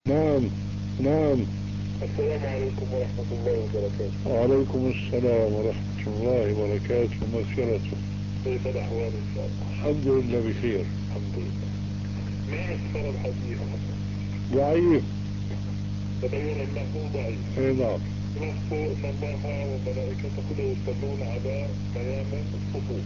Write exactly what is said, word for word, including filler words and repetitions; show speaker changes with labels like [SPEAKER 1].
[SPEAKER 1] نعم نعم.
[SPEAKER 2] السلام عليكم ورحمة الله وبركاته.
[SPEAKER 1] وعليكم السلام ورحمة الله وبركاته ومغفرته.
[SPEAKER 2] كيف الأحوال إن شاء الله؟
[SPEAKER 1] الحمد لله بخير.
[SPEAKER 2] الحمد لله. ما أكثر الحديث؟
[SPEAKER 1] ضعيف.
[SPEAKER 2] تبين أنه ضعيف.
[SPEAKER 1] اي نعم.
[SPEAKER 2] نص إن الله وملائكته يصلون على قيام الصفوف.